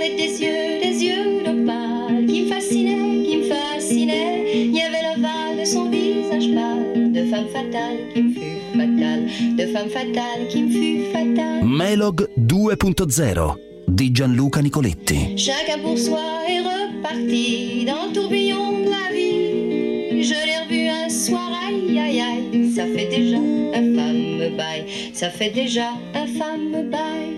avait des yeux d'opale qui me fascinaient. Il y avait l'ovale de son visage pâle, de femme fatale qui me fut fatale, de femme fatale qui me fut fatale. Melog 2.0 di Gianluca Nicoletti. Chacun pour soi est reparti dans le tourbillon de la vie. Je l'ai revu un soir, aïe aïe aïe, ça fait déjà un fameux bail, ça fait déjà un fameux bail.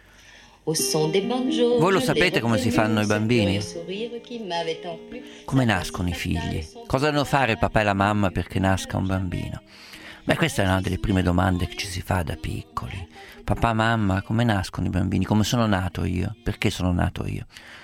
Voi lo sapete come si fanno i bambini? Come nascono i figli? Cosa devono fare il papà e la mamma perché nasca un bambino? Beh, questa è una delle prime domande che ci si fa da piccoli. Papà, mamma, come nascono i bambini? Come sono nato io? Perché sono nato io?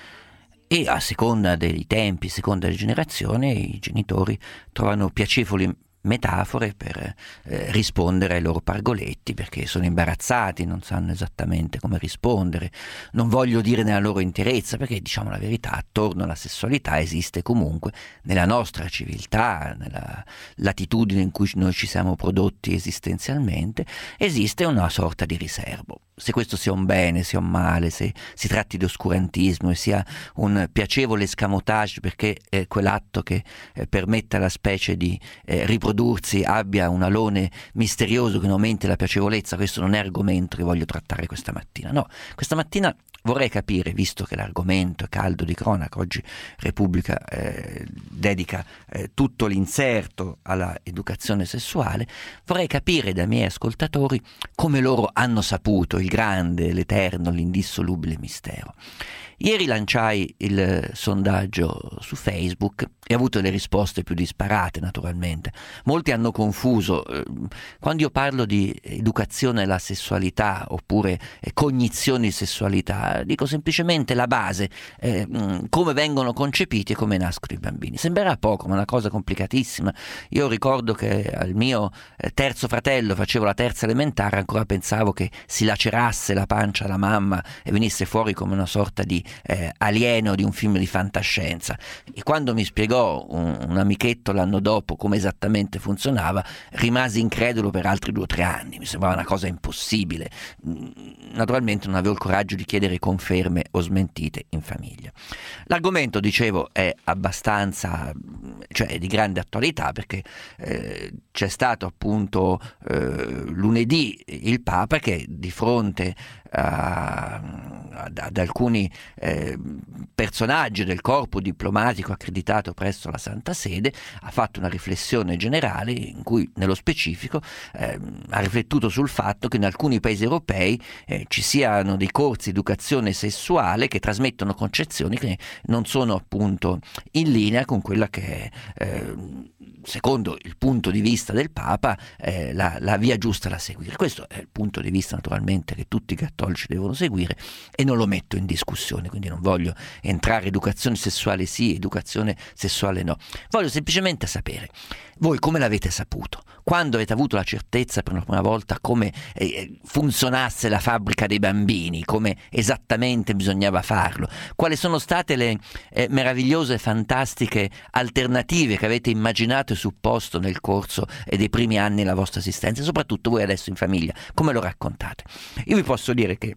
E a seconda dei tempi, a seconda delle generazioni, i genitori trovano piacevoli metafore per rispondere ai loro pargoletti, perché sono imbarazzati, non sanno esattamente come rispondere. Non voglio dire nella loro interezza, perché diciamo la verità, attorno alla sessualità esiste comunque nella nostra civiltà, nella latitudine in cui noi ci siamo prodotti esistenzialmente, esiste una sorta di riservo. Se questo sia un bene, sia un male, se si tratti di oscurantismo e sia un piacevole escamotage perché quell'atto che permette alla specie di riprodursi abbia un alone misterioso che ne aumenti la piacevolezza, questo non è argomento che voglio trattare questa mattina. No, questa mattina vorrei capire, visto che l'argomento è caldo di cronaca, oggi Repubblica dedica tutto l'inserto alla educazione sessuale, vorrei capire dai miei ascoltatori come loro hanno saputo il grande, l'eterno, l'indissolubile mistero. Ieri lanciai il sondaggio su Facebook e ho avuto le risposte più disparate, naturalmente. Molti hanno confuso. Quando io parlo di educazione alla sessualità oppure cognizione di sessualità, dico semplicemente la base, come vengono concepiti e come nascono i bambini. Sembrerà poco, ma è una cosa complicatissima. Io ricordo che al mio terzo fratello, facevo la terza elementare, ancora pensavo che si lacerasse la pancia alla mamma e venisse fuori come una sorta di alieno di un film di fantascienza. E quando mi spiegò un amichetto l'anno dopo come esattamente funzionava, rimasi incredulo per altri 2 o 3 anni. Mi sembrava una cosa impossibile. Naturalmente non avevo il coraggio di chiedere conferme o smentite in famiglia. L'argomento, dicevo, è abbastanza, cioè è di grande attualità, perché c'è stato appunto lunedì il Papa che di fronte ad alcuni personaggi del corpo diplomatico accreditato presso la Santa Sede ha fatto una riflessione generale in cui nello specifico ha riflettuto sul fatto che in alcuni paesi europei ci siano dei corsi di educazione sessuale che trasmettono concezioni che non sono appunto in linea con quella che è, secondo il punto di vista del Papa, la via giusta da seguire. Questo è il punto di vista naturalmente che tutti i cattolici devono seguire e non lo metto in discussione, quindi non voglio entrare educazione sessuale sì, educazione sessuale no. Voglio semplicemente sapere, voi come l'avete saputo? Quando avete avuto la certezza per una prima volta come funzionasse la fabbrica dei bambini, come esattamente bisognava farlo? Quali sono state le meravigliose, fantastiche alternative che avete immaginato e supposto nel corso dei primi anni della vostra esistenza? E soprattutto voi adesso in famiglia, come lo raccontate? Io vi posso dire che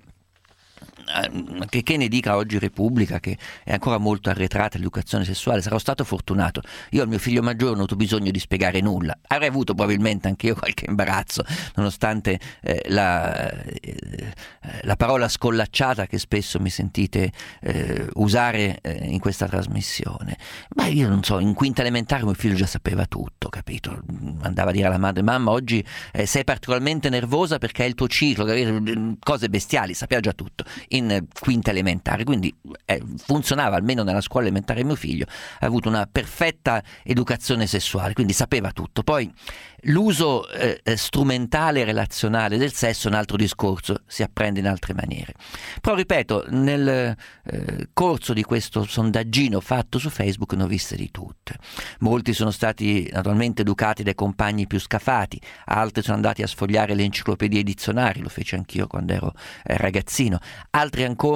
ne dica oggi Repubblica che è ancora molto arretrata l'educazione sessuale, sarò stato fortunato. Io al mio figlio maggiore non ho avuto bisogno di spiegare nulla, avrei avuto probabilmente anche io qualche imbarazzo nonostante la parola scollacciata che spesso mi sentite usare in questa trasmissione. Ma io non so, in quinta elementare mio figlio già sapeva tutto, capito? Andava a dire alla madre: mamma, oggi sei particolarmente nervosa perché è il tuo ciclo, capito? Cose bestiali, sapeva già tutto in quinta elementare, quindi funzionava, almeno nella scuola elementare mio figlio ha avuto una perfetta educazione sessuale, quindi sapeva tutto. Poi l'uso strumentale e relazionale del sesso è un altro discorso, si apprende in altre maniere. Però ripeto, nel corso di questo sondaggino fatto su Facebook ne ho viste di tutte. Molti sono stati naturalmente educati dai compagni più scafati, altri sono andati a sfogliare le enciclopedie e i dizionari, lo feci anch'io quando ero ragazzino, altri ancora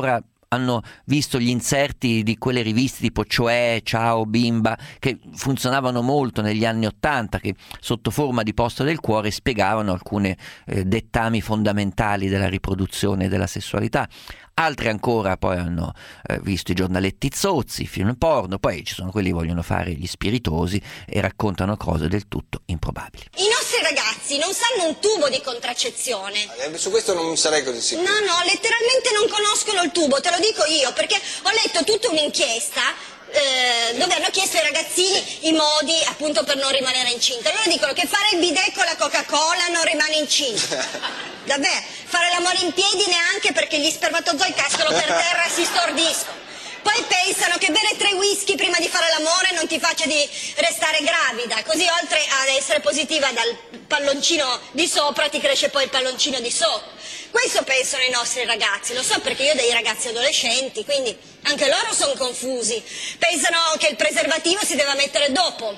hanno visto gli inserti di quelle riviste tipo Cioè, Ciao, Bimba, che funzionavano molto negli anni '80, che sotto forma di posta del cuore spiegavano alcune dettami fondamentali della riproduzione e della sessualità. Altri ancora poi hanno visto i giornaletti zozzi, i film porno, poi ci sono quelli che vogliono fare gli spiritosi e raccontano cose del tutto improbabili. I nostri ragazzi non sanno un tubo di contraccezione. Su questo non sarei così sicuro. No, letteralmente non conoscono il tubo, te lo dico io, perché ho letto tutta un'inchiesta dove hanno chiesto ai ragazzini i modi appunto per non rimanere incinta. Loro dicono che fare il bidet con la Coca-Cola non rimane incinta. Davvero, fare l'amore in piedi neanche, perché gli spermatozoi cascano per terra e si stordiscono. Poi pensano che bere 3 whisky prima di fare l'amore non ti faccia di restare gravida, così oltre ad essere positiva dal palloncino di sopra ti cresce poi il palloncino di sotto. Questo pensano i nostri ragazzi, lo so perché io ho dei ragazzi adolescenti, quindi anche loro sono confusi. Pensano che il preservativo si deve mettere dopo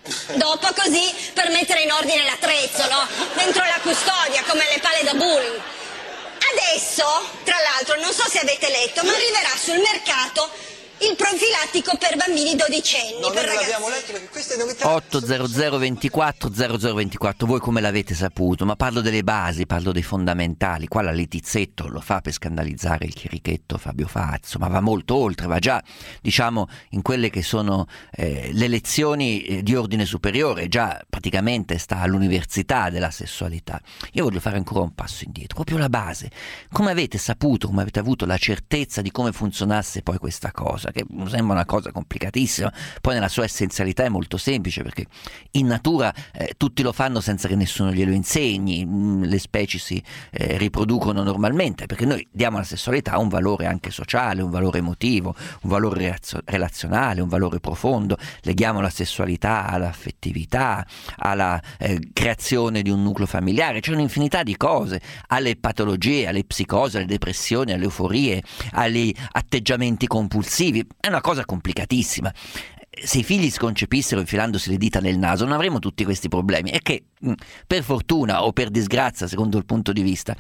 così per mettere in ordine l'attrezzo, no? Dentro la custodia, come le palle da bowling. Adesso, tra l'altro, non so se avete letto, ma arriverà sul mercato il profilattico per bambini dodicenni. No, per noi non ragazzi. l'abbiamo letto perché queste novità... 800 24 0024, voi come l'avete saputo? Ma parlo delle basi, parlo dei fondamentali. Qua la Letizzetto lo fa per scandalizzare il chierichetto Fabio Fazio, ma va molto oltre, va già diciamo in quelle che sono le lezioni di ordine superiore, già praticamente sta all'università della sessualità. Io voglio fare ancora un passo indietro, proprio la base. Come avete saputo, come avete avuto la certezza di come funzionasse poi questa cosa, che sembra una cosa complicatissima, poi nella sua essenzialità è molto semplice, perché in natura tutti lo fanno senza che nessuno glielo insegni, le specie si riproducono normalmente, perché noi diamo alla sessualità un valore anche sociale, un valore emotivo, un valore relazionale, un valore profondo, leghiamo la sessualità all'affettività, alla creazione di un nucleo familiare, c'è un'infinità di cose, alle patologie, alle psicosi, alle depressioni, alle euforie, agli atteggiamenti compulsivi. È una cosa complicatissima. Se i figli si concepissero infilandosi le dita nel naso non avremmo tutti questi problemi. È che per fortuna o per disgrazia, secondo il punto di vista,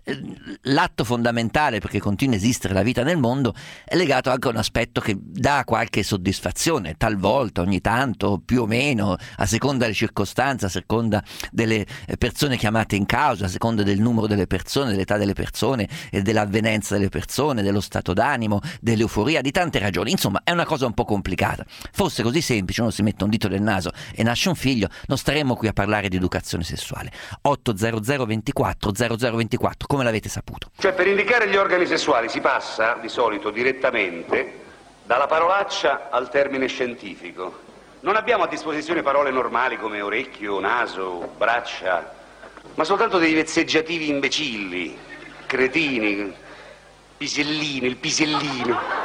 l'atto fondamentale perché continui a esistere la vita nel mondo è legato anche a un aspetto che dà qualche soddisfazione, talvolta, ogni tanto, più o meno, a seconda delle circostanze, a seconda delle persone chiamate in causa, a seconda del numero delle persone, dell'età delle persone e dell'avvenenza delle persone, dello stato d'animo, dell'euforia, di tante ragioni. Insomma, è una cosa un po' complicata. Fosse così semplice, uno si mette un dito nel naso e nasce un figlio, non staremmo qui a parlare di educazione sessuale. 800 24 0024, come l'avete saputo? Cioè, per indicare gli organi sessuali si passa di solito direttamente dalla parolaccia al termine scientifico. Non abbiamo a disposizione parole normali come orecchio, naso, braccia, ma soltanto dei vezzeggiativi imbecilli, cretini, pisellini, il pisellino.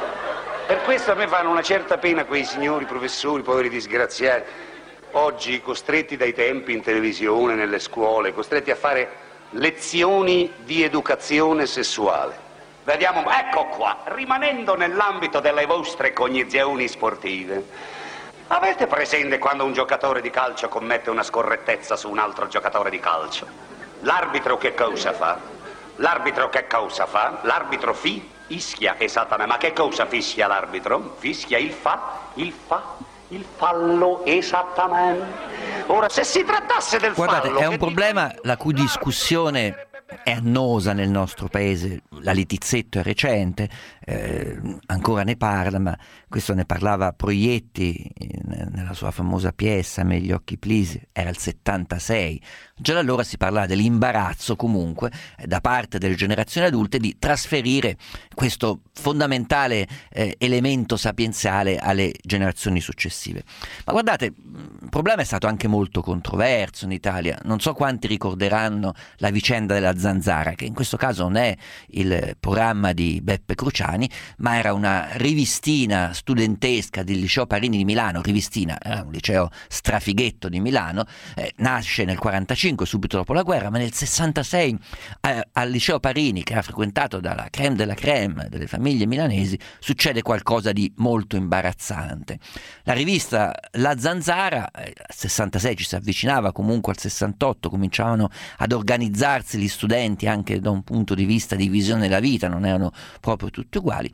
Per questo a me fanno una certa pena quei signori professori, poveri disgraziati, oggi costretti dai tempi in televisione, nelle scuole, costretti a fare lezioni di educazione sessuale. Vediamo, ecco qua, rimanendo nell'ambito delle vostre cognizioni sportive, avete presente quando un giocatore di calcio commette una scorrettezza su un altro giocatore di calcio? L'arbitro che cosa fa? L'arbitro fischia, esattamente. Ma che cosa fischia l'arbitro? Fischia il fallo, esattamente. Ora, se si trattasse del Guardate, fallo... è un problema la cui discussione è annosa nel nostro paese. La Letizzetto è recente, ancora ne parla, ma questo ne parlava Proietti nella sua famosa pièce Me gli occhi plisi, era il 76. Già da allora si parlava dell'imbarazzo comunque da parte delle generazioni adulte di trasferire questo fondamentale elemento sapienziale alle generazioni successive. Ma guardate, il problema è stato anche molto controverso in Italia. Non so quanti ricorderanno la vicenda della Zanzara, che in questo caso non è il programma di Beppe Cruciani, ma era una rivistina studentesca del liceo Parini di Milano. Rivistina, era un liceo strafighetto di Milano, nasce nel 45, subito dopo la guerra, ma nel 66 al liceo Parini, che era frequentato dalla crème della crème delle famiglie milanesi, succede qualcosa di molto imbarazzante. La rivista La Zanzara, al 66 ci si avvicinava comunque al 68, cominciavano ad organizzarsi gli studenti anche da un punto di vista di visione della vita, non erano proprio tutti uguali,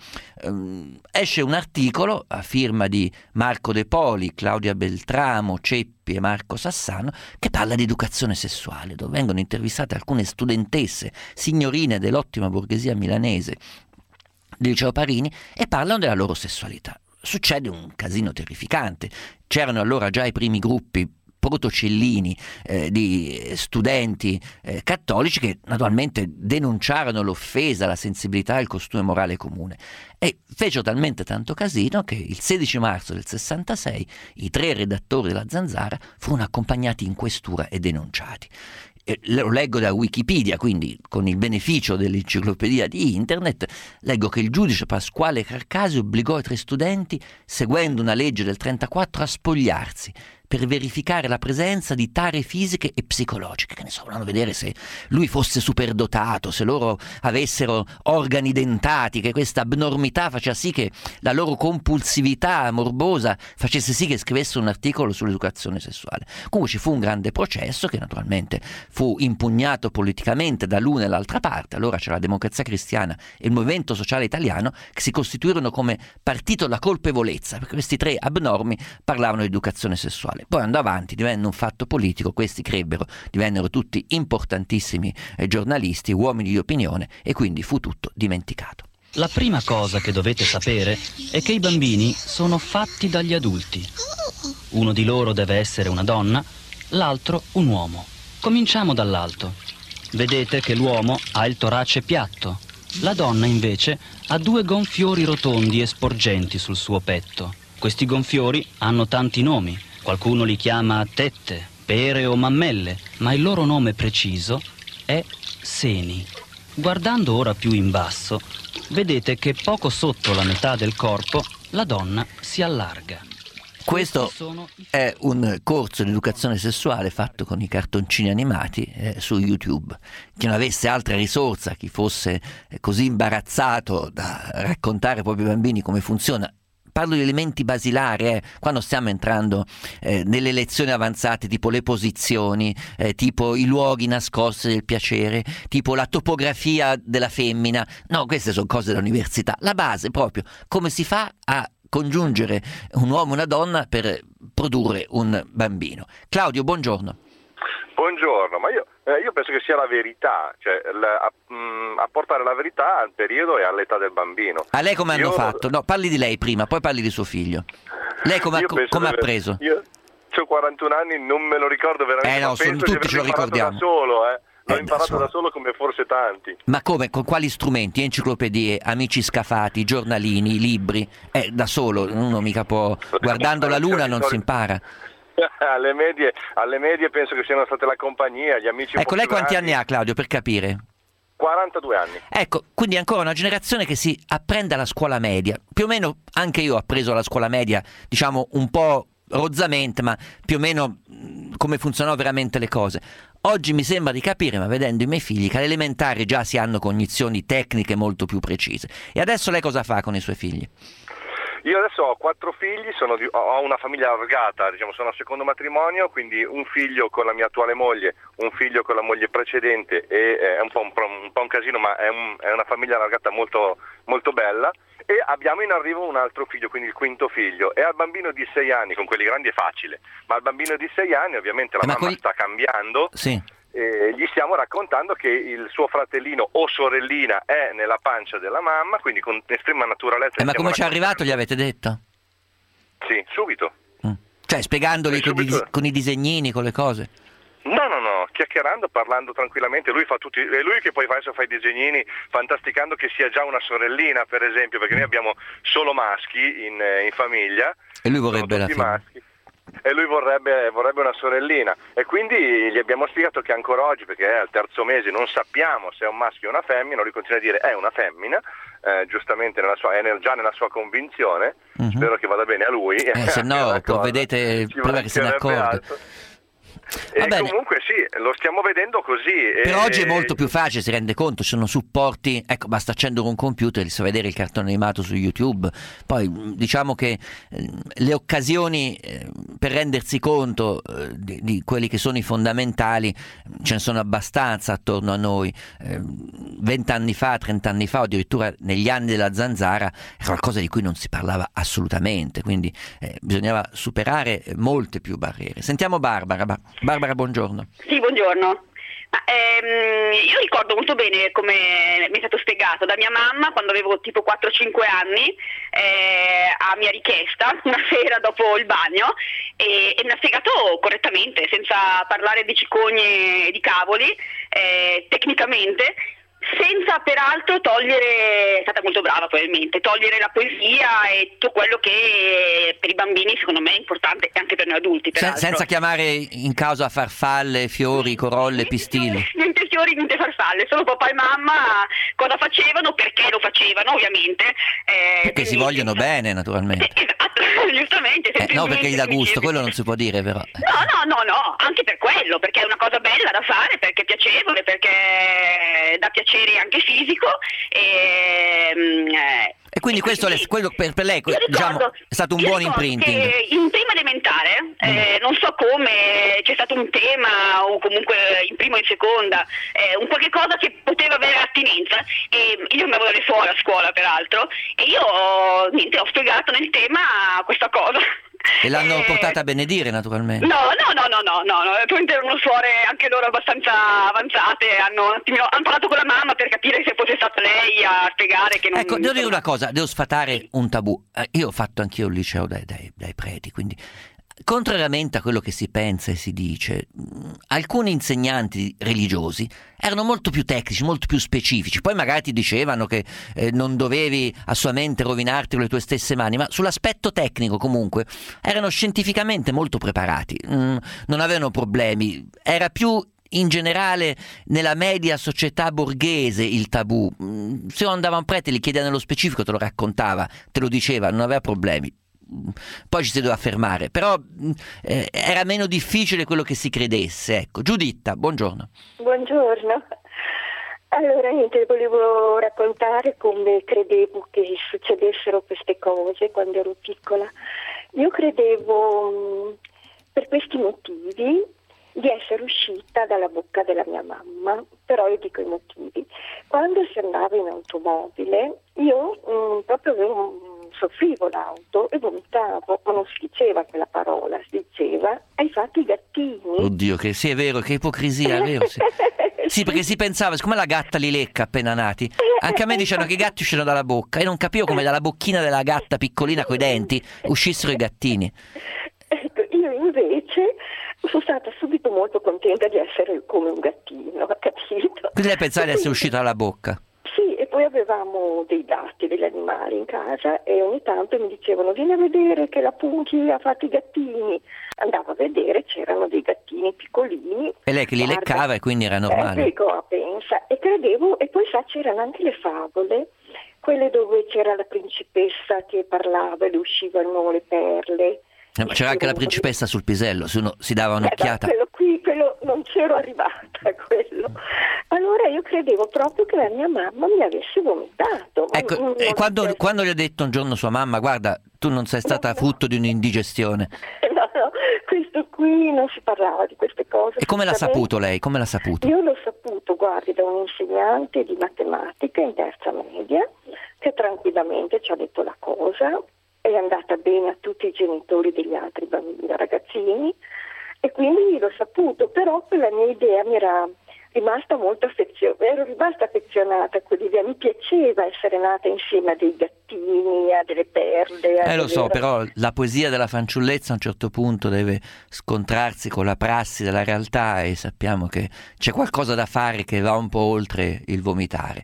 esce un articolo a firma di Marco De Poli, Claudia Beltramo, Ceppi e Marco Sassano, che parla di educazione sessuale, dove vengono intervistate alcune studentesse, signorine dell'ottima borghesia milanese del Liceo Parini, e parlano della loro sessualità. Succede un casino terrificante. C'erano allora già i primi gruppi protocellini di studenti cattolici che naturalmente denunciarono l'offesa alla sensibilità e al costume morale comune, e fecero talmente tanto casino che il 16 marzo del 66 i 3 redattori della Zanzara furono accompagnati in questura e denunciati. Lo leggo da Wikipedia, quindi con il beneficio dell'enciclopedia di internet, leggo che il giudice Pasquale Carcasi obbligò i 3 studenti, seguendo una legge del 34, a spogliarsi per verificare la presenza di tare fisiche e psicologiche, che ne so, volevano vedere se lui fosse superdotato, se loro avessero organi dentati, che questa abnormità faceva sì che la loro compulsività morbosa facesse sì che scrivesse un articolo sull'educazione sessuale. Comunque ci fu un grande processo che naturalmente fu impugnato politicamente dall'una e l'altra parte. Allora c'era la Democrazia Cristiana e il Movimento Sociale Italiano, che si costituirono come partito della colpevolezza, perché questi 3 abnormi parlavano di educazione sessuale. Poi andò avanti, divenne un fatto politico, questi crebbero, divennero tutti importantissimi giornalisti, uomini di opinione, e quindi fu tutto dimenticato. La prima cosa che dovete sapere è che i bambini sono fatti dagli adulti. Uno di loro deve essere una donna, l'altro un uomo. Cominciamo dall'alto. Vedete che l'uomo ha il torace piatto. La donna invece ha 2 gonfiori rotondi e sporgenti sul suo petto. Questi gonfiori hanno tanti nomi. Qualcuno li chiama tette, pere o mammelle, ma il loro nome preciso è seni. Guardando ora più in basso, vedete che poco sotto la metà del corpo la donna si allarga. Questo è un corso di educazione sessuale fatto con i cartoncini animati su YouTube. Chi non avesse altra risorsa, chi fosse così imbarazzato da raccontare ai propri bambini come funziona, parlo di elementi basilari, quando stiamo entrando nelle lezioni avanzate, tipo le posizioni, tipo i luoghi nascosti del piacere, tipo la topografia della femmina. No, queste sono cose dell'università. La base proprio, come si fa a congiungere un uomo e una donna per produrre un bambino. Claudio, buongiorno. Buongiorno, ma io penso che sia la verità, cioè apportare la verità al periodo e all'età del bambino. A lei come hanno fatto? No, parli di lei prima, poi parli di suo figlio. Lei come ha preso? Io ho 41 anni, non me lo ricordo veramente. No, penso tutti ce lo ricordiamo. Da solo, L'ho imparato da solo come forse tanti. Ma come? Con quali strumenti? Enciclopedie, amici scafati, giornalini, libri? Da solo, uno mica può... Guardando la luna non si impara. Alle medie penso che siano state la compagnia, gli amici. Ecco, lei quanti anni ha, Claudio, per capire? 42 anni. Ecco, quindi è ancora una generazione che si apprende alla scuola media. Più o meno anche io ho appreso alla scuola media, diciamo un po' rozzamente, ma più o meno come funzionano veramente le cose. Oggi mi sembra di capire, ma vedendo i miei figli, che alle elementari già si hanno cognizioni tecniche molto più precise. E adesso lei cosa fa con i suoi figli? Io adesso ho 4 figli, ho una famiglia allargata, sono al secondo matrimonio, quindi un figlio con la mia attuale moglie, un figlio con la moglie precedente, e è un po' un casino, ma è una famiglia allargata molto, molto bella, e abbiamo in arrivo un altro figlio, quindi il 5° figlio, e al bambino di 6 anni, con quelli grandi è facile, ma al bambino di 6 anni ovviamente la mamma sta cambiando. Sì. Gli stiamo raccontando che il suo fratellino o sorellina è nella pancia della mamma, quindi con estrema naturalezza. Ma come ci è arrivato, gli avete detto? Sì, subito. Cioè spiegandogli con i disegnini, con le cose? No, chiacchierando, parlando tranquillamente. Lui fa tutti, è lui che poi adesso fa i disegnini, fantasticando che sia già una sorellina, per esempio, perché noi abbiamo solo maschi in famiglia. E lui vorrebbe la femmina. Maschi. E lui vorrebbe una sorellina, e quindi gli abbiamo spiegato che ancora oggi, perché è al 3° mese, non sappiamo se è un maschio o una femmina. Lui continua a dire è una femmina, giustamente già nella sua convinzione. Spero che vada bene a lui. Se no, vedete, prima che se ne accorga. E comunque sì, lo stiamo vedendo così. Per oggi è molto più facile, si rende conto, ci sono supporti, ecco, basta accendere un computer e si fa vedere il cartone animato su YouTube. Poi diciamo che le occasioni per rendersi conto di quelli che sono i fondamentali ce ne sono abbastanza attorno a noi. 20 anni fa, 30 anni fa, o addirittura negli anni della zanzara, è qualcosa di cui non si parlava assolutamente, quindi bisognava superare molte più barriere. Sentiamo Barbara. Barbara, buongiorno. Sì, buongiorno. Io ricordo molto bene come mi è stato spiegato da mia mamma quando avevo tipo 4-5 anni, a mia richiesta, una sera dopo il bagno, e mi ha spiegato correttamente, senza parlare di cicogne e di cavoli, tecnicamente, senza peraltro togliere, è stata molto brava probabilmente, togliere la poesia e tutto quello che per i bambini secondo me è importante e anche per noi adulti. Senza chiamare in causa farfalle, fiori, corolle, pistili. Niente fiori, niente farfalle, solo papà e mamma cosa facevano, perché lo facevano ovviamente. Perché si vogliono bene naturalmente. Esatto, giustamente. No, perché gli dà gusto, quello non si può dire però. No, anche per quello, perché è una cosa bella da fare, perché è piacevole, perché dà piacere anche fisico e quindi questo quello per lei diciamo, è stato un buon imprinting. In tema elementare non so come c'è stato un tema o comunque in prima o in seconda un qualche cosa che poteva avere attinenza, e io andavo dalle suore a scuola peraltro e io ho spiegato nel tema questa cosa. E l'hanno portata a benedire naturalmente? No, erano suore anche loro abbastanza avanzate, hanno parlato con la mamma per capire se fosse stata lei a spiegare che non... Ecco, devo dire una cosa, devo sfatare un tabù. Io ho fatto anch'io il liceo dai preti, quindi contrariamente a quello che si pensa e si dice, alcuni insegnanti religiosi erano molto più tecnici, molto più specifici. Poi magari ti dicevano che non dovevi assolutamente rovinarti con le tue stesse mani, ma sull'aspetto tecnico comunque erano scientificamente molto preparati, non avevano problemi. Era più in generale nella media società borghese il tabù. Se andava un prete, gli chiedeva nello specifico, te lo raccontava, te lo diceva, non aveva problemi. Poi ci si doveva fermare, però era meno difficile quello che si credesse. Ecco, Giuditta, buongiorno. Buongiorno. Allora niente, volevo raccontare come credevo che succedessero queste cose quando ero piccola. Io credevo per questi motivi di essere uscita dalla bocca della mia mamma, però io dico i motivi. Quando si andava in automobile io proprio soffrivo l'auto e vomitavo, ma non si diceva quella parola, si diceva hai fatto i gattini. Oddio, che sì, è vero, che ipocrisia, è vero, sì. Sì, perché si pensava, siccome la gatta li lecca appena nati, anche a me dicevano che i gatti uscivano dalla bocca e non capivo come dalla bocchina della gatta piccolina coi denti uscissero i gattini. Ecco, io invece sono stata subito molto contenta di essere come un gattino, capito? Quindi lei pensava di essere uscita dalla bocca? Sì, e poi avevamo dei gatti, degli animali in casa e ogni tanto mi dicevano vieni a vedere che la Punky ha fatto i gattini. Andavo a vedere, c'erano dei gattini piccolini. E lei che li leccava e quindi era normale. Ecco, pensa, e credevo, e poi c'erano anche le favole, quelle dove c'era la principessa che parlava e le uscivano le perle. Ma c'era anche la principessa sul pisello, se uno si dava un'occhiata. Quello non c'ero arrivata a quello. Allora io credevo proprio che la mia mamma mi avesse vomitato. Ecco, e quando gli ha detto un giorno sua mamma, guarda, tu non sei stata frutto di un'indigestione. No, questo qui non si parlava di queste cose. E come l'ha saputo lei? Come l'ha saputo? Io l'ho saputo, guardi, da un insegnante di matematica in terza media, che tranquillamente ci ha detto la cosa. È andata bene a tutti i genitori degli altri bambini, ragazzini, e quindi l'ho saputo, però quella mia idea mi era rimasta ero rimasta affezionata a quell'idea, mi piaceva essere nata insieme a dei gattini, a delle perle. Lo so, però la poesia della fanciullezza a un certo punto deve scontrarsi con la prassi della realtà e sappiamo che c'è qualcosa da fare che va un po' oltre il vomitare.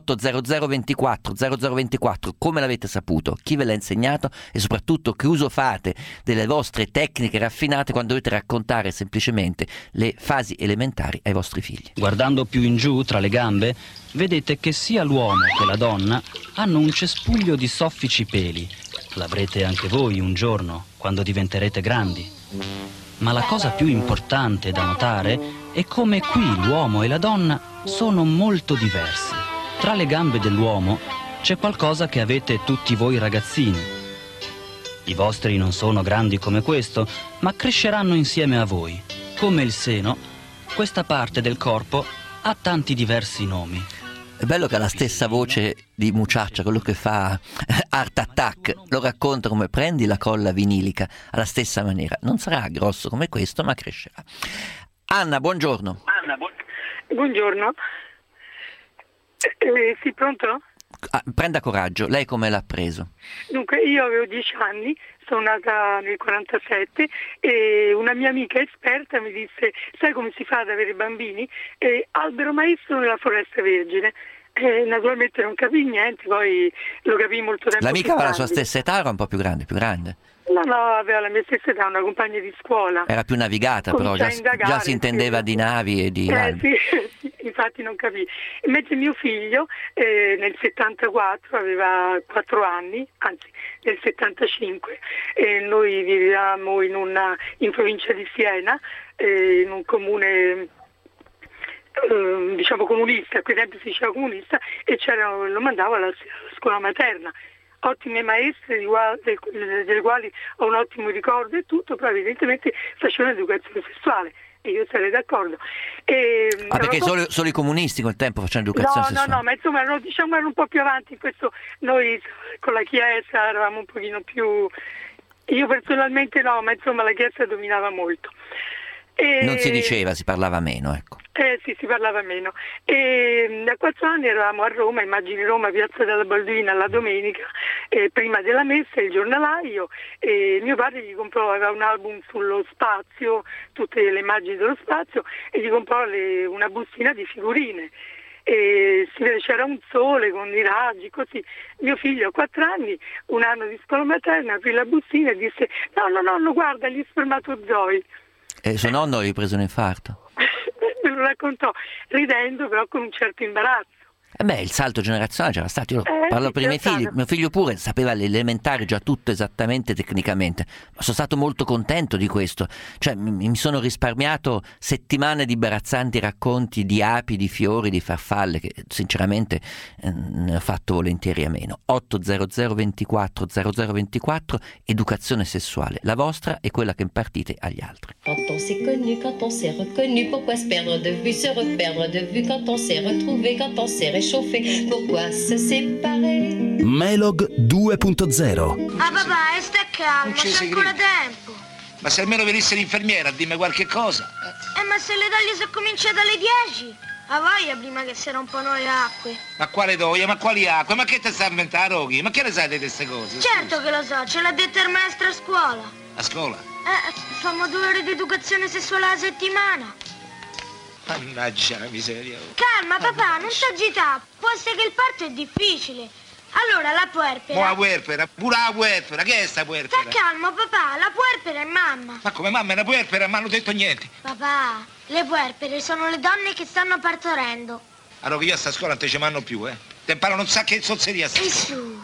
800 24 0024, come l'avete saputo? Chi ve l'ha insegnato? E soprattutto che uso fate delle vostre tecniche raffinate quando dovete raccontare semplicemente le fasi elementari ai vostri figli? Guardando più in giù tra le gambe, vedete che sia l'uomo che la donna hanno un cespuglio di soffici peli, L'avrete anche voi un giorno, quando diventerete grandi. Ma la cosa più importante da notare è come qui l'uomo e la donna sono molto diversi. Tra le gambe dell'uomo c'è qualcosa che avete tutti voi ragazzini. I vostri non sono grandi come questo, ma cresceranno insieme a voi. Come il seno, questa parte del corpo ha tanti diversi nomi. È bello che ha la stessa voce di Muciaccia, quello che fa Art Attack, lo racconta come prendi la colla vinilica alla stessa maniera. Non sarà grosso come questo, ma crescerà. Anna, buongiorno. Buongiorno. Sì, pronto? Prenda coraggio, lei come l'ha preso? Dunque, io avevo 10 anni, sono nata nel 47 e una mia amica esperta mi disse: sai come si fa ad avere bambini? Albero maestro nella foresta vergine. Naturalmente non capì niente, poi lo capì molto tempo. L'amica aveva la sua stessa età o era un po' più grande? Più grande? No, aveva la mia stessa età, una compagna di scuola. Era più navigata, però già si intendeva di navi e di sì, infatti non capì. Invece mio figlio nel 74 aveva 4 anni, anzi nel 75, e noi vivevamo in provincia di Siena, in un comune diciamo comunista, a quei tempi si diceva comunista, e lo mandavo alla scuola materna. Ottime maestre delle quali ho un ottimo ricordo e tutto, però evidentemente facevano educazione sessuale e io sarei d'accordo. Perché solo i comunisti col tempo facevano educazione sessuale? No, ma insomma erano un po' più avanti in questo. Noi con la Chiesa eravamo un pochino più, io personalmente no, ma insomma la Chiesa dominava molto. Non si diceva, si parlava meno, ecco. Sì, si parlava meno. E da 4 anni eravamo a Roma, immagini Roma, Piazza della Balduina, la domenica, prima della messa, il giornalaio, e mio padre gli comprò, aveva un album sullo spazio, tutte le immagini dello spazio, e gli comprò una bustina di figurine. E si vede, c'era un sole con i raggi, così. Mio figlio a 4 anni, un anno di scuola materna, aprì la bustina e disse: no, guarda gli spermatozoi. E suo nonno gli prese un infarto? Me lo raccontò ridendo, però con un certo imbarazzo. Il salto generazionale c'era stato. Io parlo per i miei figli, mio figlio pure sapeva l'elementare già tutto esattamente tecnicamente, ma sono stato molto contento di questo. Cioè mi sono risparmiato settimane di imbarazzanti racconti di api, di fiori, di farfalle, che sinceramente ne ho fatto volentieri a meno. 800 24 0024, educazione sessuale, la vostra e quella che impartite agli altri. Quand on s'est connu, quand on s'est reconnu, pourquoi se perdre de vue, se reperdre de vue, quand on s'est retrouvé, quand on s'est réchauffé, pourquoi se séparer? Melog 2.0. Ah papà, stai calmo, c'è ancora tempo. Ma se almeno venisse l'infermiera, dimmi qualche cosa. Ma se le taglie sono cominciate alle 10? A voglia prima che si rompono le acque. Ma quale doglia, ma quali acque? Ma che te sta inventando, Roghi? Ma che ne sai di queste cose? Certo che lo so, ce l'ha detta il maestro a scuola. A scuola? Famo 2 ore di educazione sessuale alla settimana. Mannaggia la miseria. Calma papà, non t'agitare, può essere che il parto è difficile. Allora la puerpera. Ma la puerpera, pure la puerpera, che è sta puerpera? Sta calmo papà, la puerpera è mamma. Ma come mamma è una puerpera, ma non ho detto niente. Papà, le puerpere sono le donne che stanno partorendo. Allora io a sta scuola non te ci manno più, Te imparano un sacco di zozzeria. E su.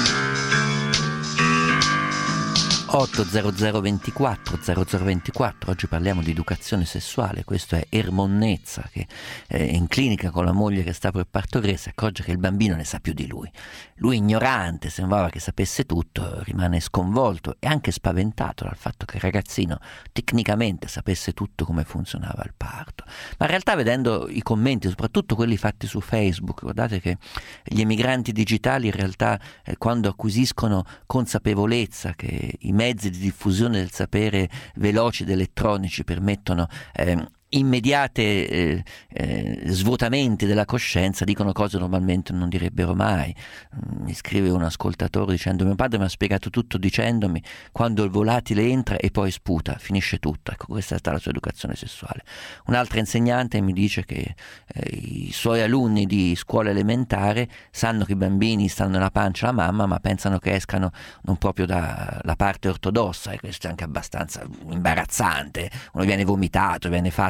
800 24 0024. Oggi parliamo di educazione sessuale. Questo è Ermonnezza, che è in clinica con la moglie che sta per partorire, si accorge che il bambino ne sa più di lui. Lui, ignorante, sembrava che sapesse tutto, rimane sconvolto e anche spaventato dal fatto che il ragazzino tecnicamente sapesse tutto come funzionava il parto. Ma in realtà, vedendo i commenti, soprattutto quelli fatti su Facebook, guardate che gli emigranti digitali in realtà quando acquisiscono consapevolezza che i mezzi di diffusione del sapere veloci ed elettronici permettono immediate svuotamenti della coscienza, dicono cose normalmente non direbbero mai. Mi scrive un ascoltatore dicendo: mio padre mi ha spiegato tutto dicendomi quando il volatile entra e poi sputa, finisce tutto. Ecco, questa è stata la sua educazione sessuale. Un'altra insegnante mi dice che i suoi alunni di scuola elementare sanno che i bambini stanno nella pancia della mamma, ma pensano che escano non proprio dalla parte ortodossa, e questo è anche abbastanza imbarazzante. Uno viene vomitato, viene fatto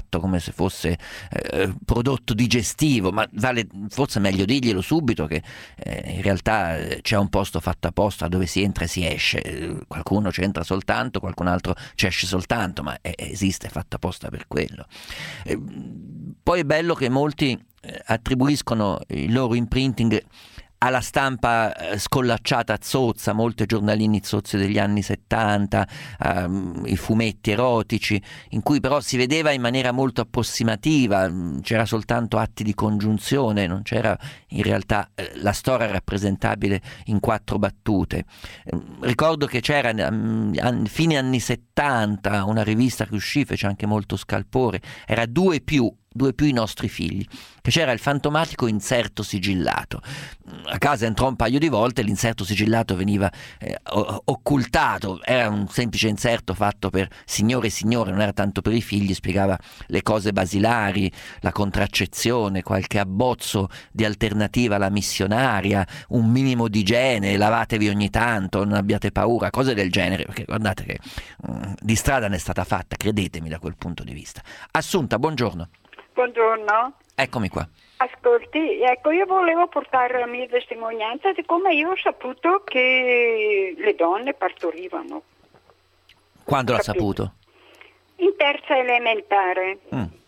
tratto come se fosse prodotto digestivo, ma vale forse meglio dirglielo subito che in realtà c'è un posto fatto apposta dove si entra e si esce, qualcuno ci entra soltanto, qualcun altro ci esce soltanto, ma esiste, è fatto apposta per quello. Poi è bello che molti attribuiscono il loro imprinting alla stampa scollacciata zozza, molti giornalini zozzi degli anni 70, i fumetti erotici, in cui però si vedeva in maniera molto approssimativa, c'era soltanto atti di congiunzione, non c'era in realtà la storia rappresentabile in 4 battute. Ricordo che c'era fine anni 70 una rivista che uscì, fece anche molto scalpore, era Due più i nostri figli, che c'era il fantomatico inserto sigillato. A casa entrò un paio di volte, l'inserto sigillato veniva occultato, era un semplice inserto fatto per signore e signore, non era tanto per i figli, spiegava le cose basilari, la contraccezione, qualche abbozzo di alternativa alla missionaria, un minimo di igiene, lavatevi ogni tanto, non abbiate paura, cose del genere, perché guardate che di strada ne è stata fatta, credetemi, da quel punto di vista. Assunta, buongiorno. Buongiorno. Eccomi qua. Ascolti, ecco, io volevo portare la mia testimonianza di come io ho saputo che le donne partorivano. Quando l'ha saputo? In terza elementare.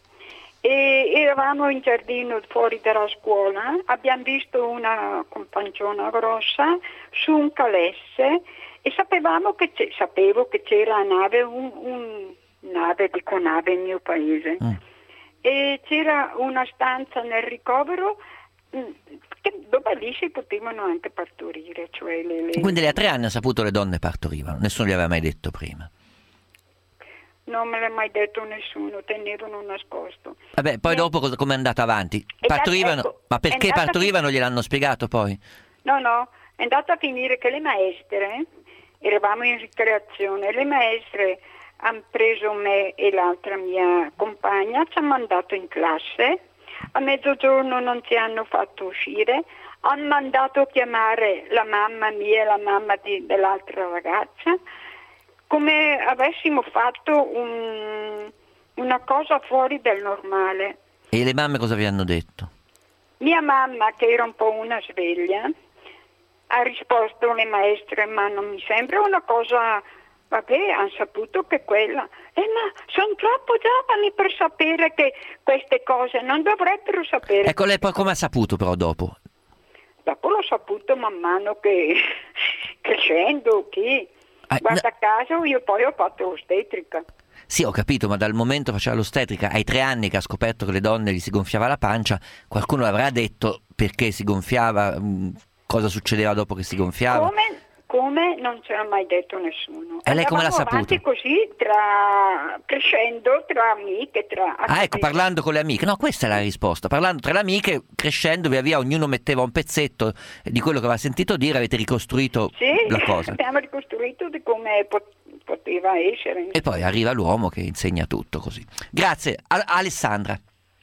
E eravamo in giardino fuori dalla scuola, abbiamo visto una companciona grossa su un calesse e sapevo che c'era a nave, nave in mio paese. E c'era una stanza nel ricovero dove lì si potevano anche partorire, cioè Quindi lei a 3 anni ha saputo le donne partorivano, nessuno gli aveva mai detto prima? Non me l'ha mai detto nessuno, tenevano nascosto. Vabbè, poi dopo come è andata avanti? Partorivano, ecco, ma perché partorivano gliel'hanno spiegato poi? No, è andata a finire che le maestre, eravamo in ricreazione, le maestre hanno preso me e l'altra mia compagna, ci hanno mandato in classe, a mezzogiorno non ci hanno fatto uscire, hanno mandato a chiamare la mamma mia e la mamma dell'altra ragazza, come avessimo fatto una cosa fuori del normale. E le mamme cosa vi hanno detto? Mia mamma, che era un po' una sveglia, ha risposto alle maestre, ma non mi sembra una cosa... Vabbè, hanno saputo che quella... ma sono troppo giovani per sapere che queste cose non dovrebbero sapere. Ecco, lei poi come ha saputo però dopo? Dopo l'ho saputo man mano che crescendo, guarda caso io poi ho fatto ostetrica. Sì, ho capito, ma dal momento faceva l'ostetrica, ai 3 anni che ha scoperto che le donne gli si gonfiava la pancia, qualcuno avrà detto perché si gonfiava, cosa succedeva dopo che si gonfiava? Come non ce l'ha mai detto nessuno. E lei come l'ha saputo? Avanti così, crescendo, tra amiche, ecco, parlando con le amiche. No, questa è la risposta. Parlando tra le amiche, crescendo, via via, ognuno metteva un pezzetto di quello che aveva sentito dire, avete ricostruito la cosa. Abbiamo ricostruito di come poteva essere. E poi arriva l'uomo che insegna tutto così. Grazie. Alessandro,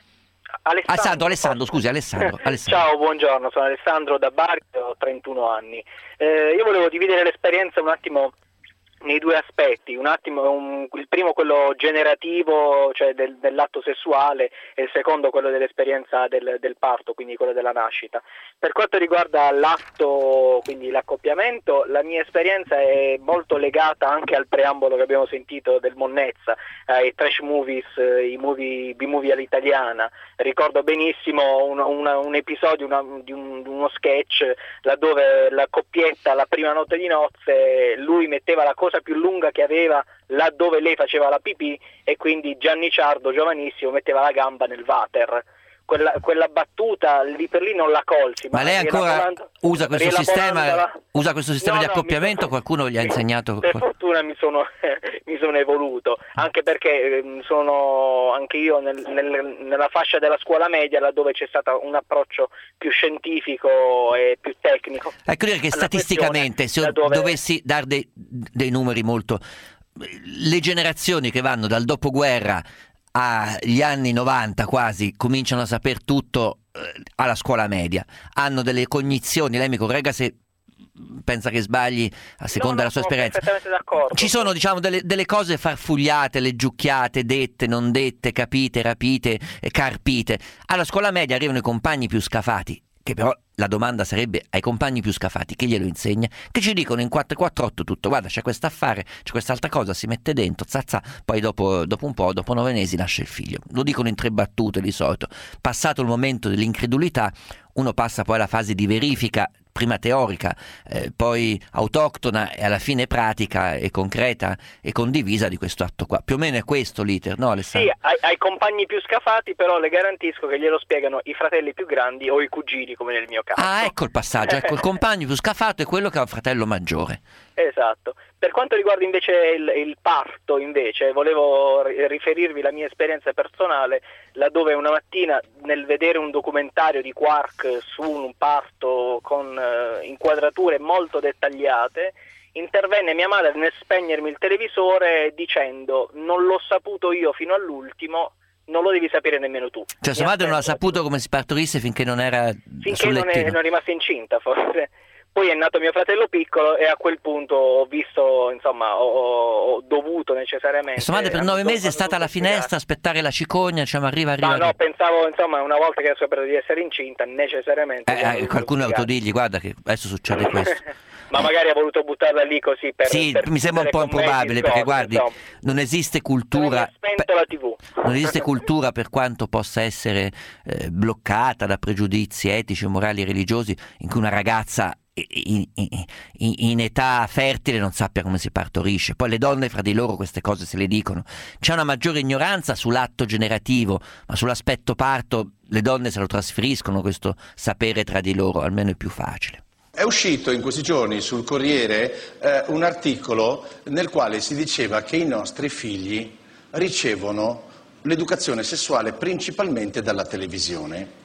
scusi, Alessandro. Ciao, buongiorno, sono Alessandro da Bari, ho 31 anni. Io volevo dividere l'esperienza un attimo nei 2 aspetti, il primo quello generativo, cioè dell'atto sessuale, e il secondo quello dell'esperienza del parto, quindi quello della nascita. Per quanto riguarda l'atto, quindi l'accoppiamento, la mia esperienza è molto legata anche al preambolo che abbiamo sentito del Monnezza, ai trash movies, i B-movie all'italiana. Ricordo benissimo un episodio di uno sketch laddove la coppietta, la prima notte di nozze, lui metteva la cosa più lunga che aveva laddove lei faceva la pipì e quindi Gianni Ciardo, giovanissimo, metteva la gamba nel water. Quella battuta lì per lì non la colsi. Ma lei ancora usa questo sistema di accoppiamento? Qualcuno gli ha insegnato? Per fortuna mi sono evoluto, anche perché sono anche io nella fascia della scuola media, laddove c'è stato un approccio più scientifico e più tecnico. Ecco, dire che statisticamente, se dovessi dare dei numeri molto... Le generazioni che vanno dal dopoguerra agli anni 90 quasi cominciano a saper tutto alla scuola media, hanno delle cognizioni, lei mi corregga se pensa che sbagli a seconda della sua esperienza. Sono perfettamente d'accordo. Ci sono, diciamo, delle cose farfugliate, leggiucchiate, dette, non dette, capite, rapite, carpite. Alla scuola media arrivano i compagni più scafati, che però la domanda sarebbe ai compagni più scafati chi glielo insegna, che ci dicono in 448 tutto, guarda c'è questo affare, c'è quest'altra cosa, si mette dentro, zazza, poi dopo un po', dopo 9 mesi nasce il figlio. Lo dicono in 3 battute di solito. Passato il momento dell'incredulità, uno passa poi alla fase di verifica, prima teorica, poi autoctona e alla fine pratica e concreta e condivisa di questo atto qua. Più o meno è questo l'iter, no Alessandro? Sì, ai compagni più scafati, però le garantisco che glielo spiegano i fratelli più grandi o i cugini, come nel mio caso. Ah, ecco il passaggio, ecco, il compagno più scafato è quello che ha un fratello maggiore. Esatto. Per quanto riguarda invece il parto, invece, volevo riferirvi la mia esperienza personale, laddove una mattina, nel vedere un documentario di Quark su un parto con inquadrature molto dettagliate, intervenne mia madre nel spegnermi il televisore dicendo: non l'ho saputo io fino all'ultimo, non lo devi sapere nemmeno tu. Cioè sua madre non ha saputo come si partorisse finché non era sul lettino. Non è rimasta incinta, forse. Poi è nato mio fratello piccolo e a quel punto ho visto, insomma, ho dovuto necessariamente... Sua madre per 9 mesi è stata alla finestra a aspettare la cicogna, cioè ma arriva. No, pensavo, insomma, una volta che ha saputo di essere incinta, necessariamente... Qualcuno autodigli, guarda che adesso succede questo. Ma magari ha voluto buttarla lì così per... Sì, mi sembra un po' improbabile, perché guardi, non esiste cultura... la TV. Non esiste cultura, per quanto possa essere bloccata da pregiudizi etici, morali e religiosi, in cui una ragazza in età fertile non sappia come si partorisce. Poi le donne fra di loro queste cose se le dicono. C'è una maggiore ignoranza sull'atto generativo, ma sull'aspetto parto le donne se lo trasferiscono questo sapere tra di loro, almeno è più facile. È uscito in questi giorni sul Corriere un articolo nel quale si diceva che i nostri figli ricevono l'educazione sessuale principalmente dalla televisione.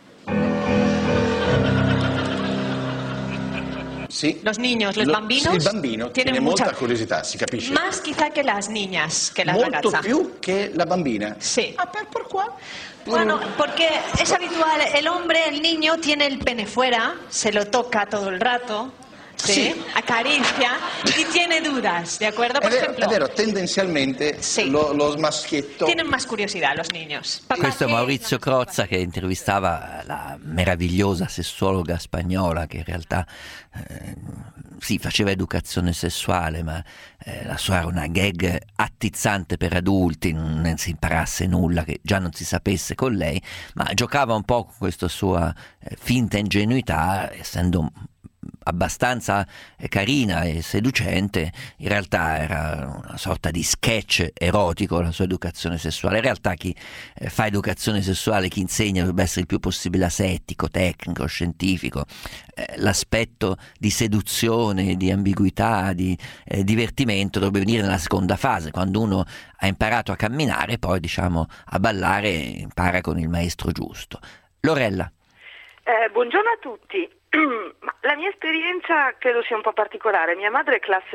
Sí. Los niños, los bambinos. Il bambino tiene molta curiosità, si capisce. Más quizá que las niñas, que la Molto ragazza. più che la bambina. Sí. ¿Por qué? Bueno, porque es habitual, el hombre, el niño, tiene el pene fuera, se lo toca todo el rato, ¿sí? Acaricia y tiene dudas, ¿de acuerdo? Por ejemplo, è vero, tendenzialmente lo maschietto... Tienen más curiosidad los niños. Questo è Maurizio Crozza che intervistava la meravigliosa sessuologa spagnola che in realtà sì, faceva educazione sessuale, ma la sua era una gag attizzante per adulti, non si imparasse nulla che già non si sapesse con lei, ma giocava un po' con questa sua finta ingenuità, essendo abbastanza carina e seducente, in realtà era una sorta di sketch erotico la sua educazione sessuale. In realtà chi fa educazione sessuale, chi insegna, dovrebbe essere il più possibile asettico, tecnico, scientifico. L'aspetto di seduzione, di ambiguità, di divertimento dovrebbe venire nella seconda fase, quando uno ha imparato a camminare, poi diciamo a ballare impara con il maestro giusto. Lorella. Buongiorno a tutti. La mia esperienza credo sia un po' particolare. Mia madre è classe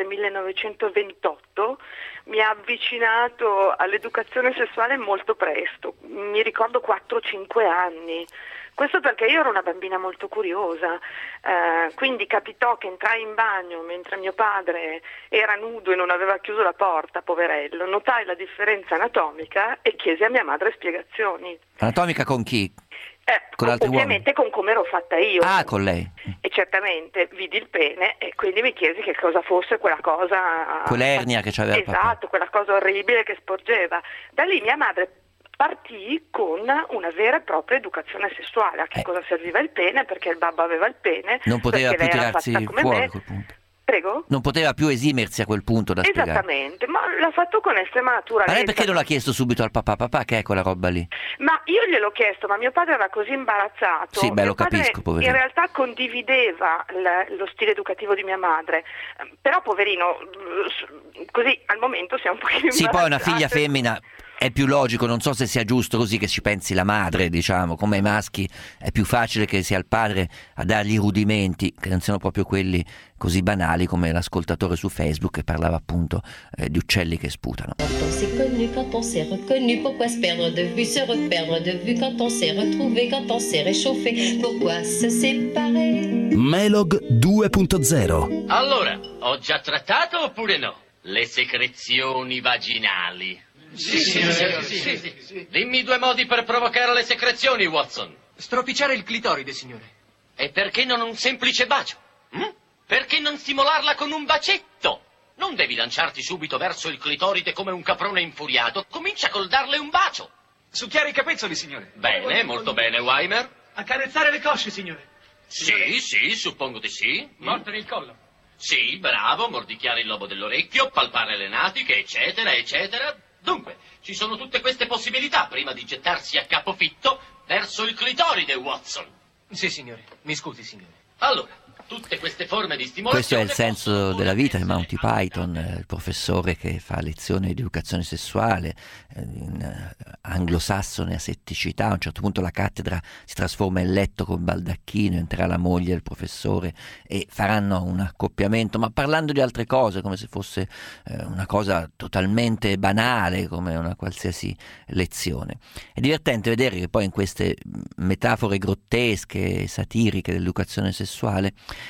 1928, mi ha avvicinato all'educazione sessuale molto presto, mi ricordo 4-5 anni. Questo perché io ero una bambina molto curiosa, quindi capitò che entrai in bagno mentre mio padre era nudo e non aveva chiuso la porta, poverello. Notai la differenza anatomica e chiesi a mia madre spiegazioni. Anatomica con chi? Con altri ovviamente uomini? con come ero fatta io. Ah, con lei. E certamente vidi il pene e quindi mi chiesi che cosa fosse quella cosa... Quell'ernia che c'aveva il papà. Esatto, quella cosa orribile che sporgeva. Da lì mia madre partì con una vera e propria educazione sessuale. A che cosa serviva il pene, perché il babbo aveva il pene. Non poteva più tirarsi fuori a quel punto. Prego? Non poteva più esimersi a quel punto da spiegare. Esattamente, ma l'ha fatto con estrema naturalezza. Ma lei perché non l'ha chiesto subito al papà? Papà, che è quella roba lì? Ma io gliel'ho chiesto, ma mio padre era così imbarazzato. Sì, beh, mio lo capisco, poverino. In realtà condivideva lo stile educativo di mia madre, però poverino, così al momento siamo un pochino Sì, poi una figlia femmina è più logico, non so se sia giusto così, che ci pensi la madre, diciamo, come ai maschi è più facile che sia il padre a dargli i rudimenti, che non siano proprio quelli così banali come l'ascoltatore su Facebook che parlava appunto di uccelli che sputano. Quand on s'est connu, quand on s'est reconnu, pourquoi se perdre de vue, se reperdre de vue, quand on s'est retrouvé, quand on s'est réchauffé, pourquoi se séparer? Melog 2.0. Allora, ho già trattato oppure no? Le secrezioni vaginali. Sì, signore. Sì. Dimmi 2 modi per provocare le secrezioni, Watson. Stropicciare il clitoride, signore. E perché non un semplice bacio? Perché non stimolarla con un bacetto? Non devi lanciarti subito verso il clitoride come un caprone infuriato. Comincia col darle un bacio. Succhiare i capezzoli, signore. Bene, molto bene, Weimer. Accarezzare le cosce, signore. Sì, suppongo di sì. Mordere il collo. Sì, bravo, mordicchiare il lobo dell'orecchio, palpare le natiche, eccetera, eccetera. Dunque, ci sono tutte queste possibilità prima di gettarsi a capofitto verso il clitoride, Watson. Sì, signore. Mi scusi, signore. Allora, tutte queste forme di stimolazione... Questo è il senso della vita di Monty Python, il professore che fa lezioni di educazione sessuale in anglosassone asetticità. A un certo punto la cattedra si trasforma in letto con baldacchino, entrerà la moglie del professore e faranno un accoppiamento, ma parlando di altre cose, come se fosse una cosa totalmente banale, come una qualsiasi lezione. È divertente vedere che poi in queste metafore grottesche e satiriche dell'educazione sessuale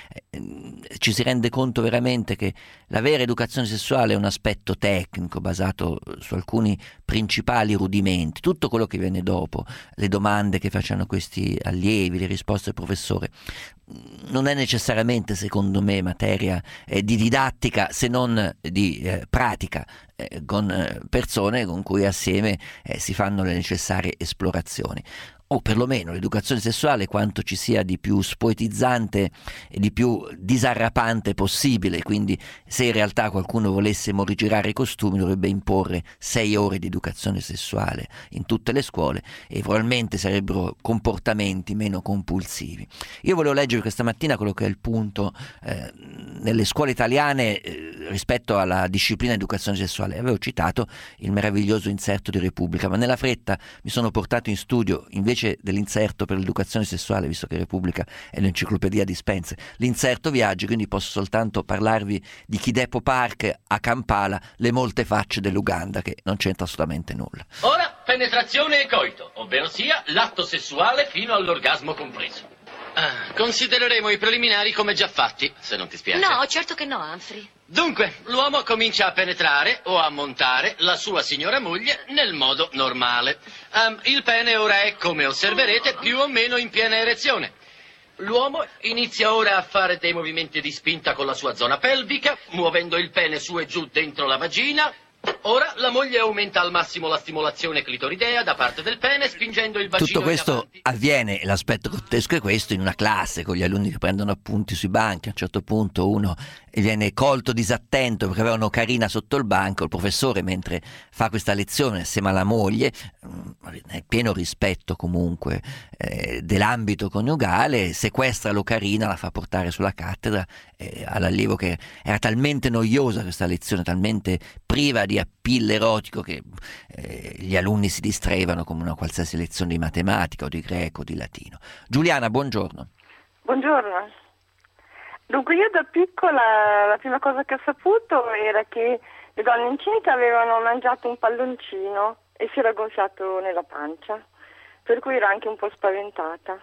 ci si rende conto veramente che la vera educazione sessuale è un aspetto tecnico basato su alcuni principali rudimenti. Tutto quello che viene dopo, le domande che facciano questi allievi, le risposte del professore, non è necessariamente, secondo me, materia di didattica, se non di pratica, con persone con cui assieme si fanno le necessarie esplorazioni. O perlomeno l'educazione sessuale quanto ci sia di più spoetizzante e di più disarrapante possibile. Quindi se in realtà qualcuno volesse morigirare i costumi dovrebbe imporre 6 ore di educazione sessuale in tutte le scuole e probabilmente sarebbero comportamenti meno compulsivi. Io volevo leggere questa mattina quello che è il punto nelle scuole italiane rispetto alla disciplina di educazione sessuale. Avevo citato il meraviglioso inserto di Repubblica, ma nella fretta mi sono portato in studio, invece dell'inserto per l'educazione sessuale, visto che Repubblica è l'enciclopedia di Spencer, l'inserto viaggi, quindi posso soltanto parlarvi di Kidepo Park a Kampala, le molte facce dell'Uganda, che non c'entra assolutamente nulla. Ora, penetrazione e coito, ovvero sia l'atto sessuale fino all'orgasmo compreso. Considereremo i preliminari come già fatti, se non ti spiace. No, certo che no, Humphrey. Dunque, l'uomo comincia a penetrare o a montare la sua signora moglie nel modo normale. Il pene ora è, come osserverete, più o meno in piena erezione. L'uomo inizia ora a fare dei movimenti di spinta con la sua zona pelvica, muovendo il pene su e giù dentro la vagina. Ora la moglie aumenta al massimo la stimolazione clitoridea da parte del pene, spingendo il bacino. Tutto questo avviene, l'aspetto grottesco è questo, in una classe con gli alunni che prendono appunti sui banchi. A un certo punto uno viene colto disattento perché aveva un'ocarina sotto il banco. Il professore, mentre fa questa lezione assieme alla moglie, nel pieno rispetto comunque dell'ambito coniugale, sequestra l'ocarina, la fa portare sulla cattedra all'allievo, che era talmente noiosa questa lezione, talmente priva di appeal erotico, che gli alunni si distraevano come una qualsiasi lezione di matematica o di greco o di latino. Giuliana, buongiorno. Buongiorno. Dunque, io da piccola la prima cosa che ho saputo era che le donne incinte avevano mangiato un palloncino e si era gonfiato nella pancia, per cui ero anche un po' spaventata.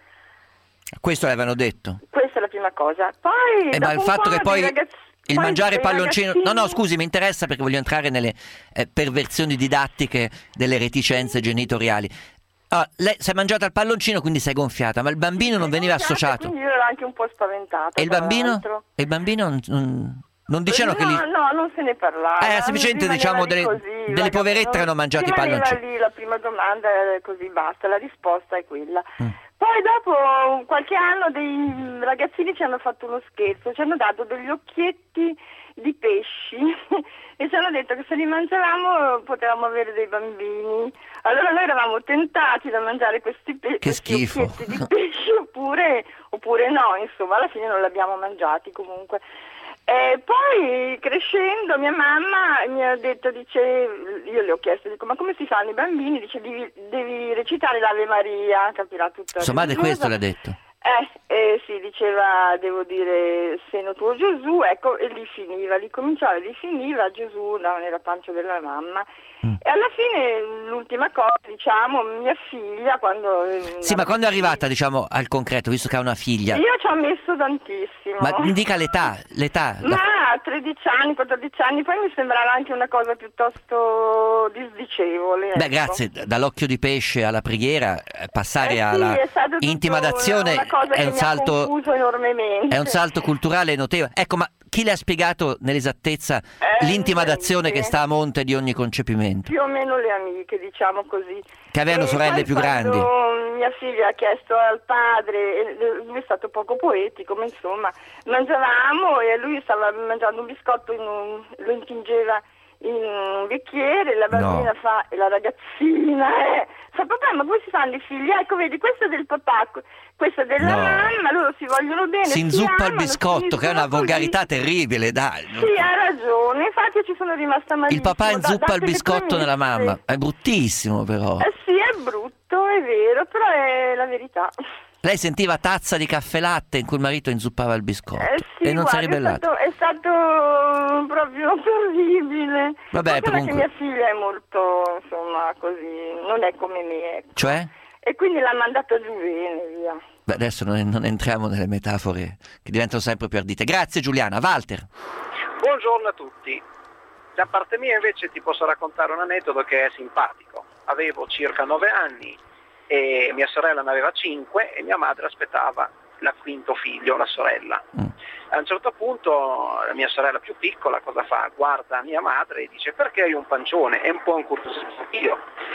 Questo l'avevano detto? Questa è la prima cosa. Poi ma il fatto che poi il mangiare palloncino... ragazzini... No, scusi, mi interessa perché voglio entrare nelle perversioni didattiche delle reticenze genitoriali. Lei si è mangiata il palloncino, quindi si è gonfiata, ma il bambino non veniva associato. Quindi io ero anche un po' spaventata. E il bambino? E il bambino non dicevano che No, non se ne parlava. Semplicemente diciamo delle poverette che hanno mangiato i palloncini. Lì la prima domanda è così, basta, la risposta è quella. Poi dopo qualche anno dei ragazzini ci hanno fatto uno scherzo, ci hanno dato degli occhietti di pesci e ci hanno detto che se li mangiavamo potevamo avere dei bambini. Allora noi eravamo tentati da mangiare questi occhietti di pesci oppure no, insomma, alla fine non li abbiamo mangiati comunque. E poi crescendo mia mamma mi ha detto, io le ho chiesto, dico, ma come si fanno i bambini? Dice, devi recitare l'Ave Maria, capirà tutta. Sua madre questo l'ha detto? Sì, diceva, devo dire, seno tuo Gesù, ecco, e lì finiva, lì cominciava e lì finiva, Gesù nella pancia della mamma. E alla fine l'ultima cosa, diciamo, mia figlia quando... Sì, ma quando è arrivata, diciamo, al concreto, visto che ha una figlia? Io ci ho messo tantissimo. Ma dica l'età. Ma 13 anni, 14 anni, poi mi sembrava anche una cosa piuttosto disdicevole. Beh, ecco. grazie, dall'occhio di pesce alla preghiera, passare alla intima d'azione è un salto... confuso enormemente. È un salto culturale notevole. Ecco, ma chi le ha spiegato nell'esattezza l'intima d'azione che sta a monte di ogni concepimento? Più o meno le amiche, diciamo così. Che avevano sorelle più grandi. Mia figlia ha chiesto al padre, lui è stato poco poetico, ma insomma, mangiavamo e lui stava mangiando un biscotto, lo intingeva in un bicchiere, la bambina fa, e la ragazzina fa, papà, ma come si fanno i figli? Ecco, vedi, questo è del papà, questo è della mamma, loro si vogliono bene, si inzuppa il amano, biscotto, che è una volgarità terribile, dai. Sì, ha ragione, infatti ci sono rimasta malissimo. Il papà inzuppa il biscotto nella mamma, è bruttissimo però. Sì, è brutto, è vero, però è la verità. Lei sentiva tazza di caffè latte in cui il marito inzuppava il biscotto sì, e non si è ribellato. È stato proprio terribile. Vabbè, comunque mia figlia è molto, insomma, così, non è come me. Ecco. Cioè? E quindi l'ha mandato giù bene, via. Beh, adesso non entriamo nelle metafore che diventano sempre più ardite. Grazie Giuliana. Walter. Buongiorno a tutti. Da parte mia invece ti posso raccontare un aneddoto che è simpatico. Avevo circa 9 anni e mia sorella ne aveva 5 e mia madre aspettava il quinto figlio, la sorella. A un certo punto la mia sorella più piccola cosa fa? Guarda mia madre e dice, perché hai un pancione? È un po' incuriosito io.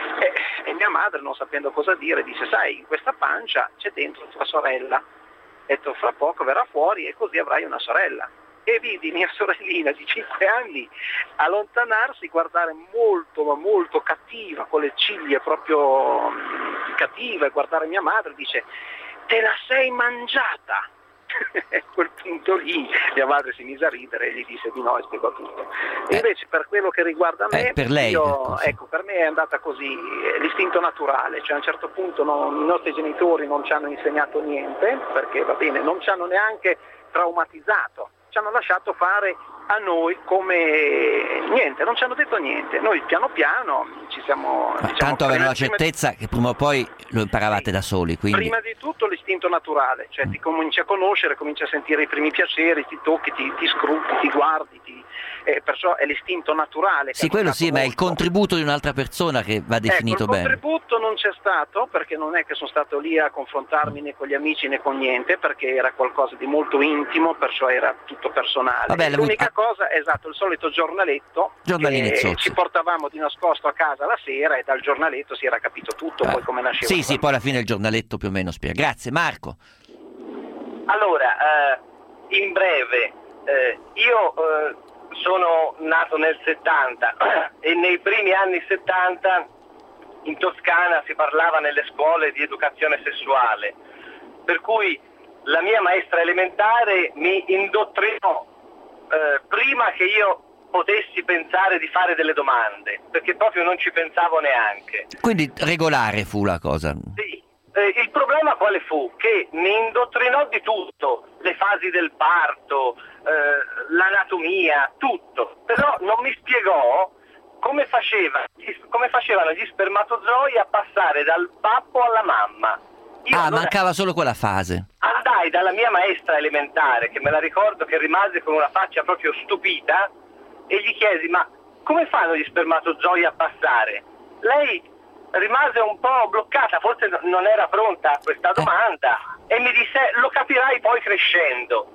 E mia madre, non sapendo cosa dire, dice, sai, in questa pancia c'è dentro tua sorella. Ha detto, fra poco verrà fuori e così avrai una sorella. E vidi mia sorellina di 5 anni allontanarsi, guardare molto ma molto cattiva, con le ciglia proprio cattive, guardare mia madre e dice, te la sei mangiata. A quel punto lì mia madre si mise a ridere e gli disse di no e spiegò tutto. Invece per quello che riguarda me, per lei, per me è andata così, l'istinto naturale, cioè a un certo punto i nostri genitori non ci hanno insegnato niente, perché va bene, non ci hanno neanche traumatizzato, ci hanno lasciato fare a noi come niente, non ci hanno detto niente, noi piano piano ci siamo... tanto avevano la certezza che prima o poi lo imparavate da soli, quindi... Prima di tutto l'istinto naturale, cioè ti cominci a conoscere, cominci a sentire i primi piaceri, ti tocchi, ti scruti, ti guardi, perciò è l'istinto naturale. Sì, quello sì, ma è il contributo di un'altra persona che va definito bene. Il contributo non c'è stato, perché non è che sono stato lì a confrontarmi né con gli amici né con niente, perché era qualcosa di molto intimo, perciò era tutto personale. Vabbè, l'unica cosa, esatto, il solito giornaletto, che ci portavamo di nascosto a casa la sera e dal giornaletto si era capito tutto, poi come nasceva. Sì, poi alla fine il giornaletto più o meno spiega. Grazie, Marco. Allora, in breve, io sono nato nel 70 e nei primi anni 70 in Toscana si parlava nelle scuole di educazione sessuale, per cui la mia maestra elementare mi indottrinò prima che io potessi pensare di fare delle domande, perché proprio non ci pensavo neanche. Quindi regolare fu la cosa. Sì. Il problema quale fu? Che mi indottrinò di tutto, le fasi del parto, l'anatomia, tutto, però non mi spiegò come facevano gli spermatozoi a passare dal pappo alla mamma. Mancava solo quella fase. Andai dalla mia maestra elementare, che me la ricordo che rimase con una faccia proprio stupita, e gli chiesi, ma come fanno gli spermatozoi a passare? Lei rimase un po' bloccata, forse non era pronta a questa domanda, e mi disse, lo capirai poi crescendo.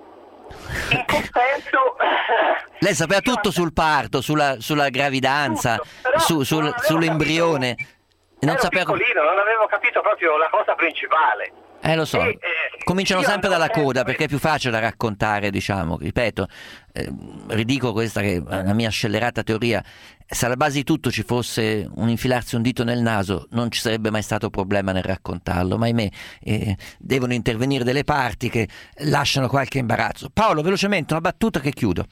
In compenso... Lei sapeva tutto sul parto, sulla gravidanza, sull'embrione. Ero piccolino, non avevo capito proprio la cosa principale. Lo so, cominciano sempre dalla coda perché è più facile da raccontare, diciamo, ripeto, ridico questa che è una mia scellerata teoria, se alla base di tutto ci fosse un infilarsi un dito nel naso non ci sarebbe mai stato problema nel raccontarlo, ma ahimè devono intervenire delle parti che lasciano qualche imbarazzo. Paolo, velocemente, una battuta che chiudo.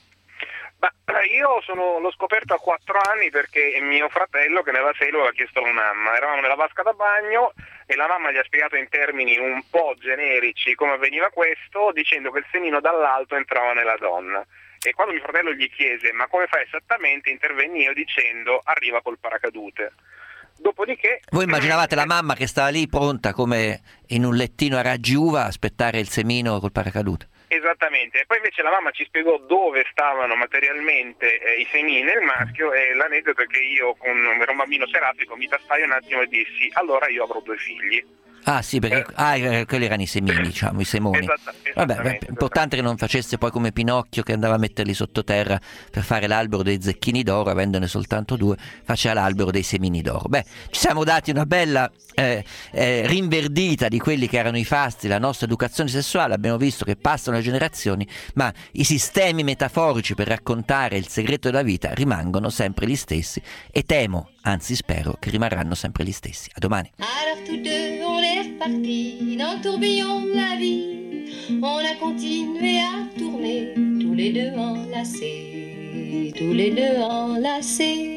Io l'ho scoperto a 4 anni perché mio fratello, che ne aveva 6, lo aveva chiesto alla mamma. Eravamo nella vasca da bagno e la mamma gli ha spiegato in termini un po' generici come avveniva questo, dicendo che il semino dall'alto entrava nella donna. E quando mio fratello gli chiese ma come fa esattamente, intervenni io dicendo arriva col paracadute. Dopodiché... Voi immaginavate la mamma che stava lì pronta come in un lettino a raggi uva a aspettare il semino col paracadute? Esattamente, e poi invece la mamma ci spiegò dove stavano materialmente i semini nel maschio, e l'aneddoto è che io ero un bambino serafico, mi tastai un attimo e dissi allora io avrò 2 figli. Ah sì, perché quelli erano i semini, diciamo, i semoni. Vabbè, è importante che non facesse poi come Pinocchio che andava a metterli sottoterra per fare l'albero dei zecchini d'oro, avendone soltanto 2, faceva l'albero dei semini d'oro. Beh, ci siamo dati una bella rinverdita di quelli che erano i fasti della nostra educazione sessuale, abbiamo visto che passano le generazioni, ma i sistemi metaforici per raccontare il segreto della vita rimangono sempre gli stessi e temo, anzi spero, che rimarranno sempre gli stessi. A domani. Alors tous deux, on est repartis dans le tourbillon de la vie. On a continué à tourner, tous les deux enlacés, tous les deux enlacés.